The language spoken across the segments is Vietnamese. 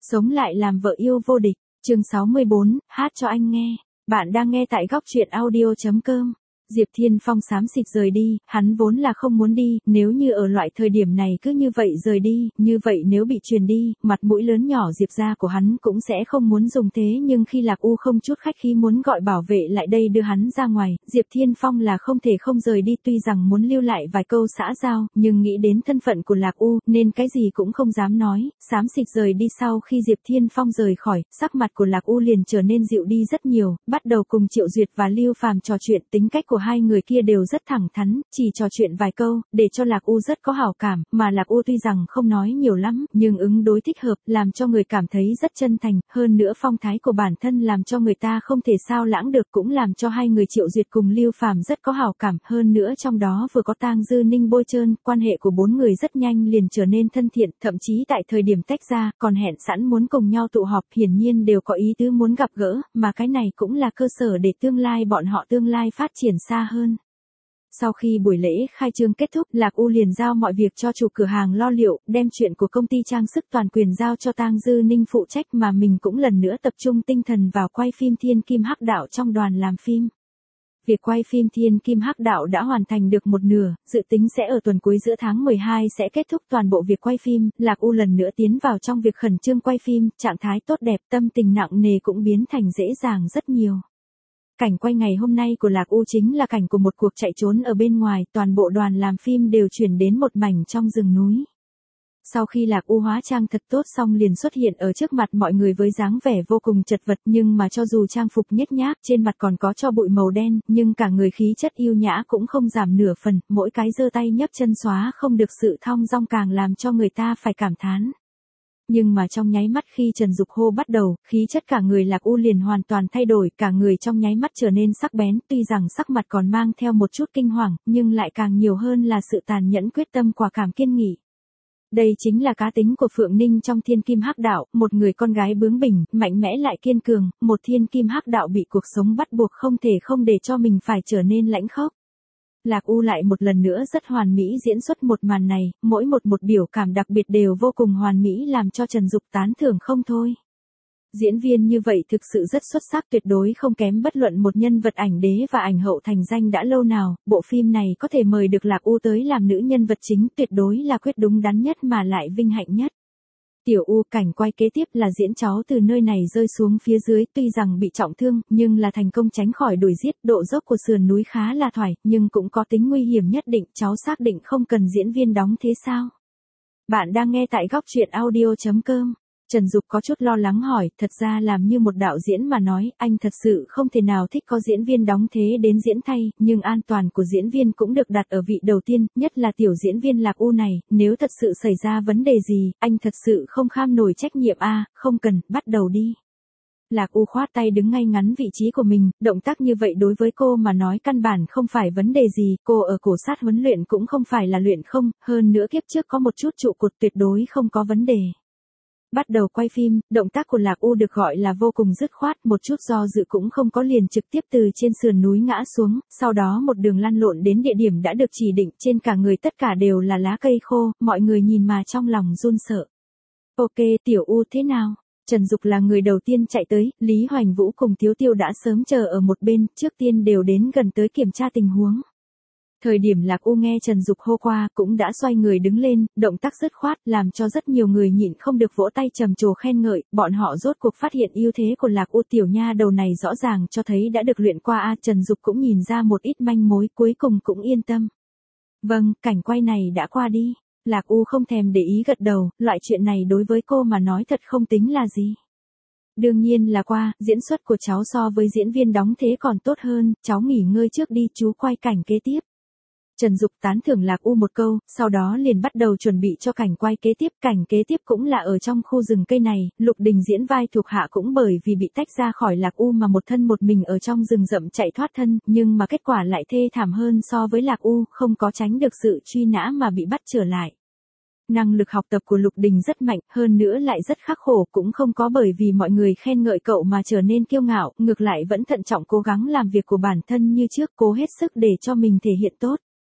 Sống lại làm vợ yêu vô địch, chương 64, hát cho anh nghe. Bạn đang nghe tại góc truyện audio.com. Diệp Thiên Phong xám xịt rời đi, hắn vốn là không muốn đi, nếu như ở loại thời điểm này cứ như vậy rời đi, như vậy nếu bị truyền đi, mặt mũi lớn nhỏ Diệp gia của hắn cũng sẽ không muốn dùng thế, nhưng khi Lạc U không chút khách khí muốn gọi bảo vệ lại đây đưa hắn ra ngoài, Diệp Thiên Phong là không thể không rời đi, tuy rằng muốn lưu lại vài câu xã giao, nhưng nghĩ đến thân phận của Lạc U, nên cái gì cũng không dám nói, xám xịt rời đi. Sau khi Diệp Thiên Phong rời khỏi, sắc mặt của Lạc U liền trở nên dịu đi rất nhiều, bắt đầu cùng Triệu Duyệt và Lưu Phàm trò chuyện, tính cách của hai người kia đều rất thẳng thắn, chỉ trò chuyện vài câu, để cho Lạc U rất có hảo cảm, mà Lạc U tuy rằng không nói nhiều lắm, nhưng ứng đối thích hợp, làm cho người cảm thấy rất chân thành, hơn nữa phong thái của bản thân làm cho người ta không thể sao lãng được, cũng làm cho hai người Triệu Duyệt cùng Lưu Phàm rất có hảo cảm, hơn nữa trong đó vừa có Tang Dư Ninh bôi trơn, quan hệ của bốn người rất nhanh liền trở nên thân thiện, thậm chí tại thời điểm tách ra, còn hẹn sẵn muốn cùng nhau tụ họp, hiển nhiên đều có ý tứ muốn gặp gỡ, mà cái này cũng là cơ sở để tương lai bọn họ tương lai phát triển xa hơn. Sau khi buổi lễ khai trương kết thúc, Lạc U liền giao mọi việc cho chủ cửa hàng lo liệu, đem chuyện của công ty trang sức toàn quyền giao cho Tang Dư Ninh phụ trách, mà mình cũng lần nữa tập trung tinh thần vào quay phim Thiên Kim Hắc Đạo trong đoàn làm phim. Việc quay phim Thiên Kim Hắc Đạo đã hoàn thành được một nửa, dự tính sẽ ở tuần cuối giữa tháng 12 sẽ kết thúc toàn bộ việc quay phim, Lạc U lần nữa tiến vào trong việc khẩn trương quay phim, trạng thái tốt đẹp, tâm tình nặng nề cũng biến thành dễ dàng rất nhiều. Cảnh quay ngày hôm nay của Lạc U chính là cảnh của một cuộc chạy trốn ở bên ngoài, toàn bộ đoàn làm phim đều chuyển đến một mảnh trong rừng núi. Sau khi Lạc U hóa trang thật tốt xong liền xuất hiện ở trước mặt mọi người với dáng vẻ vô cùng chật vật, nhưng mà cho dù trang phục nhếch nhác, trên mặt còn có tro bụi màu đen, nhưng cả người khí chất yêu nhã cũng không giảm nửa phần, mỗi cái giơ tay nhấc chân xóa không được sự thong dong càng làm cho người ta phải cảm thán. Nhưng mà trong nháy mắt khi Trần Dục hô bắt đầu, khí chất cả người Lạc U liền hoàn toàn thay đổi, cả người trong nháy mắt trở nên sắc bén, tuy rằng sắc mặt còn mang theo một chút kinh hoàng, nhưng lại càng nhiều hơn là sự tàn nhẫn quyết tâm quả cảm kiên nghị. Đây chính là cá tính của Phượng Ninh trong Thiên Kim Hắc Đạo, một người con gái bướng bỉnh, mạnh mẽ lại kiên cường, một Thiên Kim Hắc Đạo bị cuộc sống bắt buộc không thể không để cho mình phải trở nên lãnh khốc. Lạc U lại một lần nữa rất hoàn mỹ diễn xuất một màn này, mỗi một biểu cảm đặc biệt đều vô cùng hoàn mỹ làm cho Trần Dục tán thưởng không thôi. Diễn viên như vậy thực sự rất xuất sắc, tuyệt đối không kém bất luận một nhân vật ảnh đế và ảnh hậu thành danh đã lâu nào, bộ phim này có thể mời được Lạc U tới làm nữ nhân vật chính tuyệt đối là quyết đúng đắn nhất mà lại vinh hạnh nhất. Tiểu U, cảnh quay kế tiếp là diễn cháu từ nơi này rơi xuống phía dưới, tuy rằng bị trọng thương, nhưng là thành công tránh khỏi đuổi giết, độ dốc của sườn núi khá là thoải, nhưng cũng có tính nguy hiểm nhất định, cháu xác định không cần diễn viên đóng thế sao? Bạn đang nghe tại góc truyện audio.com. Trần Dục có chút lo lắng hỏi, thật ra làm như một đạo diễn mà nói, anh thật sự không thể nào thích có diễn viên đóng thế đến diễn thay, nhưng an toàn của diễn viên cũng được đặt ở vị đầu tiên, nhất là tiểu diễn viên Lạc U này, nếu thật sự xảy ra vấn đề gì, anh thật sự không kham nổi trách nhiệm không cần, bắt đầu đi. Lạc U khoát tay đứng ngay ngắn vị trí của mình, động tác như vậy đối với cô mà nói căn bản không phải vấn đề gì, cô ở cổ sát huấn luyện cũng không phải là luyện không, hơn nữa kiếp trước có một chút trụ cột tuyệt đối không có vấn đề. Bắt đầu quay phim, động tác của Lạc U được gọi là vô cùng dứt khoát, một chút do dự cũng không có, liền trực tiếp từ trên sườn núi ngã xuống, sau đó một đường lăn lộn đến địa điểm đã được chỉ định, trên cả người tất cả đều là lá cây khô, mọi người nhìn mà trong lòng run sợ. Ok, Tiểu U thế nào? Trần Dục là người đầu tiên chạy tới, Lý Hoành Vũ cùng Tiếu Tiêu đã sớm chờ ở một bên, trước tiên đều đến gần tới kiểm tra tình huống. Thời điểm Lạc U nghe Trần Dục hô qua, cũng đã xoay người đứng lên, động tác dứt khoát, làm cho rất nhiều người nhịn không được vỗ tay trầm trồ khen ngợi, bọn họ rốt cuộc phát hiện ưu thế của Lạc U, tiểu nha đầu này rõ ràng cho thấy đã được luyện qua Trần Dục cũng nhìn ra một ít manh mối, cuối cùng cũng yên tâm. Vâng, cảnh quay này đã qua đi. Lạc U không thèm để ý gật đầu, loại chuyện này đối với cô mà nói thật không tính là gì. Đương nhiên là qua, diễn xuất của cháu so với diễn viên đóng thế còn tốt hơn, cháu nghỉ ngơi trước đi, chú quay cảnh kế tiếp. Trần Dục tán thưởng Lạc U một câu, sau đó liền bắt đầu chuẩn bị cho cảnh quay kế tiếp, cảnh kế tiếp cũng là ở trong khu rừng cây này, Lục Đình diễn vai thuộc hạ cũng bởi vì bị tách ra khỏi Lạc U mà một thân một mình ở trong rừng rậm chạy thoát thân, nhưng mà kết quả lại thê thảm hơn so với Lạc U, không có tránh được sự truy nã mà bị bắt trở lại. Năng lực học tập của Lục Đình rất mạnh, hơn nữa lại rất khắc khổ, cũng không có bởi vì mọi người khen ngợi cậu mà trở nên kiêu ngạo, ngược lại vẫn thận trọng cố gắng làm việc của bản thân như trước, cố hết sức để cho mình thể hiện tốt.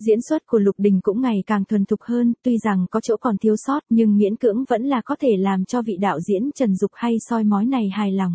Diễn xuất của Lục Đình cũng ngày càng thuần thục hơn, tuy rằng có chỗ còn thiếu sót nhưng miễn cưỡng vẫn là có thể làm cho vị đạo diễn Trần Dục hay soi mói này hài lòng.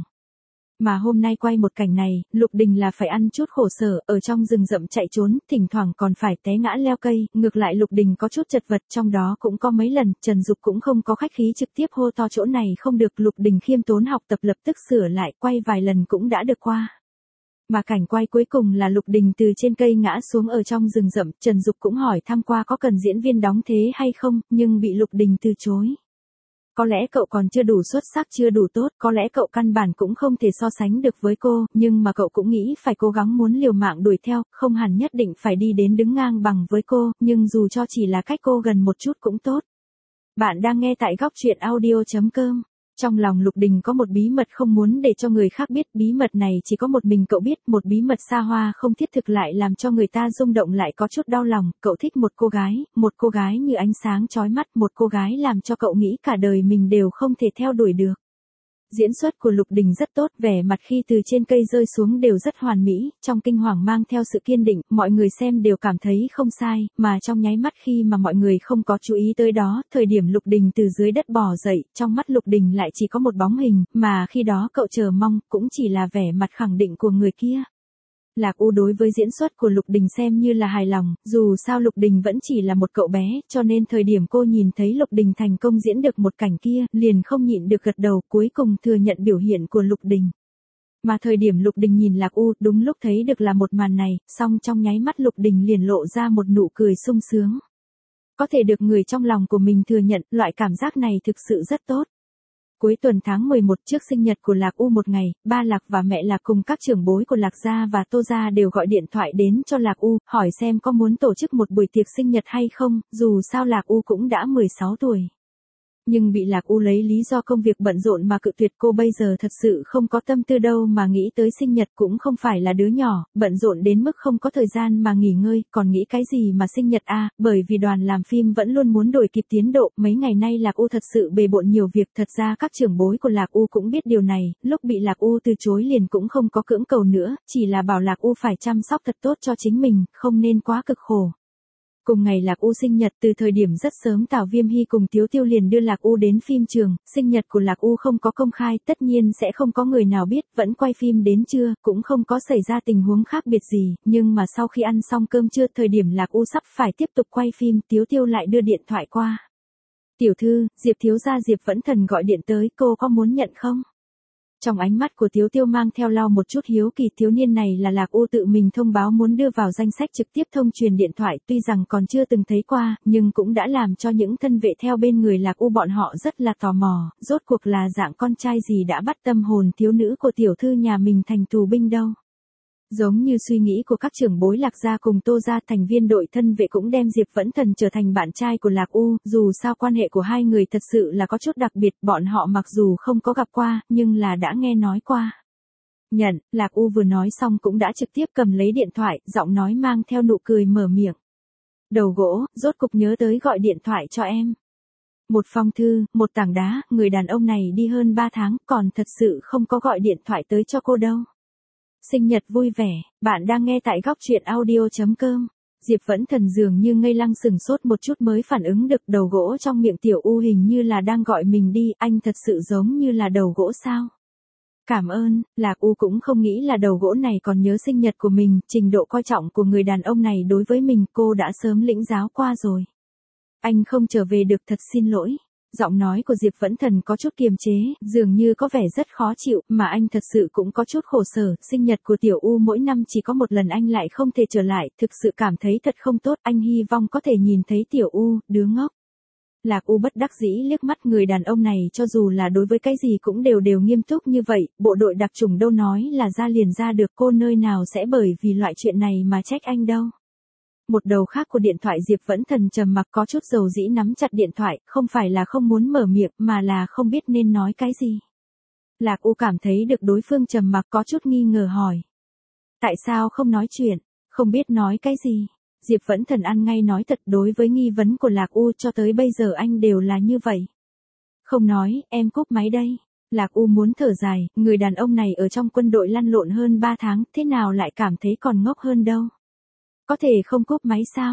Mà hôm nay quay một cảnh này, Lục Đình là phải ăn chút khổ sở, ở trong rừng rậm chạy trốn, thỉnh thoảng còn phải té ngã leo cây, ngược lại Lục Đình có chút chật vật, trong đó cũng có mấy lần, Trần Dục cũng không có khách khí trực tiếp hô to chỗ này không được, Lục Đình khiêm tốn học tập lập tức sửa lại, quay vài lần cũng đã được qua. Mà cảnh quay cuối cùng là Lục Đình từ trên cây ngã xuống ở trong rừng rậm, Trần Dục cũng hỏi thăm qua có cần diễn viên đóng thế hay không, nhưng bị Lục Đình từ chối. Có lẽ cậu còn chưa đủ xuất sắc, chưa đủ tốt, có lẽ cậu căn bản cũng không thể so sánh được với cô, nhưng mà cậu cũng nghĩ phải cố gắng muốn liều mạng đuổi theo, không hẳn nhất định phải đi đến đứng ngang bằng với cô, nhưng dù cho chỉ là cách cô gần một chút cũng tốt. Bạn đang nghe tại góc truyện audio.com. Trong lòng Lục Đình có một bí mật không muốn để cho người khác biết, bí mật này chỉ có một mình cậu biết, một bí mật xa hoa không thiết thực lại làm cho người ta rung động lại có chút đau lòng, cậu thích một cô gái như ánh sáng chói mắt, một cô gái làm cho cậu nghĩ cả đời mình đều không thể theo đuổi được. Diễn xuất của Lục Đình rất tốt, vẻ mặt khi từ trên cây rơi xuống đều rất hoàn mỹ, trong kinh hoàng mang theo sự kiên định, mọi người xem đều cảm thấy không sai, mà trong nháy mắt khi mà mọi người không có chú ý tới đó, thời điểm Lục Đình từ dưới đất bò dậy, trong mắt Lục Đình lại chỉ có một bóng hình, mà khi đó cậu chờ mong, cũng chỉ là vẻ mặt khẳng định của người kia. Lạc U đối với diễn xuất của Lục Đình xem như là hài lòng, dù sao Lục Đình vẫn chỉ là một cậu bé, cho nên thời điểm cô nhìn thấy Lục Đình thành công diễn được một cảnh kia, liền không nhịn được gật đầu, cuối cùng thừa nhận biểu hiện của Lục Đình. Mà thời điểm Lục Đình nhìn Lạc U, đúng lúc thấy được là một màn này, song trong nháy mắt Lục Đình liền lộ ra một nụ cười sung sướng. Có thể được người trong lòng của mình thừa nhận, loại cảm giác này thực sự rất tốt. Cuối tuần tháng 11 trước sinh nhật của Lạc U một ngày, ba Lạc và mẹ Lạc cùng các trưởng bối của Lạc gia và Tô gia đều gọi điện thoại đến cho Lạc U, hỏi xem có muốn tổ chức một buổi tiệc sinh nhật hay không, dù sao Lạc U cũng đã 16 tuổi. Nhưng bị Lạc U lấy lý do công việc bận rộn mà cự tuyệt, cô bây giờ thật sự không có tâm tư đâu mà nghĩ tới sinh nhật, cũng không phải là đứa nhỏ, bận rộn đến mức không có thời gian mà nghỉ ngơi, còn nghĩ cái gì mà sinh nhật a, bởi vì đoàn làm phim vẫn luôn muốn đuổi kịp tiến độ, mấy ngày nay Lạc U thật sự bề bộn nhiều việc, thật ra các trưởng bối của Lạc U cũng biết điều này, lúc bị Lạc U từ chối liền cũng không có cưỡng cầu nữa, chỉ là bảo Lạc U phải chăm sóc thật tốt cho chính mình, không nên quá cực khổ. Cùng ngày Lạc U sinh nhật, từ thời điểm rất sớm Tào Viêm Hy cùng Tiếu Tiêu liền đưa Lạc U đến phim trường, sinh nhật của Lạc U không có công khai, tất nhiên sẽ không có người nào biết, vẫn quay phim đến trưa, cũng không có xảy ra tình huống khác biệt gì, nhưng mà sau khi ăn xong cơm trưa, thời điểm Lạc U sắp phải tiếp tục quay phim, Tiếu Tiêu lại đưa điện thoại qua. Tiểu thư, Diệp thiếu gia Diệp Vẫn Thần gọi điện tới, cô có muốn nhận không? Trong ánh mắt của Tiếu Tiêu mang theo lau một chút hiếu kỳ, thiếu niên này là Lạc U tự mình thông báo muốn đưa vào danh sách trực tiếp thông truyền điện thoại, tuy rằng còn chưa từng thấy qua, nhưng cũng đã làm cho những thân vệ theo bên người Lạc U bọn họ rất là tò mò, rốt cuộc là dạng con trai gì đã bắt tâm hồn thiếu nữ của tiểu thư nhà mình thành tù binh đâu. Giống như suy nghĩ của các trưởng bối Lạc gia cùng Tô gia, thành viên đội thân vệ cũng đem Diệp Vẫn Thần trở thành bạn trai của Lạc U, dù sao quan hệ của hai người thật sự là có chút đặc biệt, bọn họ mặc dù không có gặp qua, nhưng là đã nghe nói qua. Nhận, Lạc U vừa nói xong cũng đã trực tiếp cầm lấy điện thoại, giọng nói mang theo nụ cười mở miệng. Đầu gỗ, rốt cục nhớ tới gọi điện thoại cho em. Một phong thư, một tảng đá, người đàn ông này đi hơn 3 tháng, còn thật sự không có gọi điện thoại tới cho cô đâu. Sinh nhật vui vẻ, bạn đang nghe tại góc truyện audio.com. Diệp Vẫn Thần dường như ngây lăng sừng sốt một chút mới phản ứng được, đầu gỗ trong miệng Tiểu U hình như là đang gọi mình đi, anh thật sự giống như là đầu gỗ sao? Cảm ơn, Lạc U cũng không nghĩ là đầu gỗ này còn nhớ sinh nhật của mình, trình độ coi trọng của người đàn ông này đối với mình cô đã sớm lĩnh giáo qua rồi. Anh không trở về được, thật xin lỗi. Giọng nói của Diệp Vẫn Thần có chút kiềm chế, dường như có vẻ rất khó chịu, mà anh thật sự cũng có chút khổ sở, sinh nhật của Tiểu U mỗi năm chỉ có một lần anh lại không thể trở lại, thực sự cảm thấy thật không tốt, anh hy vọng có thể nhìn thấy Tiểu U, đứa ngốc. Lạc U bất đắc dĩ liếc mắt, người đàn ông này cho dù là đối với cái gì cũng đều nghiêm túc như vậy, bộ đội đặc chủng đâu nói là ra liền ra được, cô nơi nào sẽ bởi vì loại chuyện này mà trách anh đâu. Một đầu khác của điện thoại Diệp Vẫn Thần trầm mặc có chút dầu dĩ nắm chặt điện thoại, không phải là không muốn mở miệng mà là không biết nên nói cái gì. Lạc U cảm thấy được đối phương trầm mặc có chút nghi ngờ hỏi. Tại sao không nói chuyện, không biết nói cái gì? Diệp Vẫn Thần ăn ngay nói thật, đối với nghi vấn của Lạc U cho tới bây giờ anh đều là như vậy. Không nói, em cúp máy đây. Lạc U muốn thở dài, người đàn ông này ở trong quân đội lăn lộn hơn 3 tháng, thế nào lại cảm thấy còn ngốc hơn đâu. Có thể không cúp máy sao?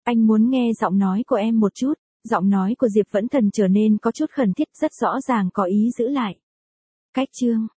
Anh muốn nghe giọng nói của em một chút. Giọng nói của Diệp Vẫn Thần trở nên có chút khẩn thiết, rất rõ ràng có ý giữ lại. Cách chương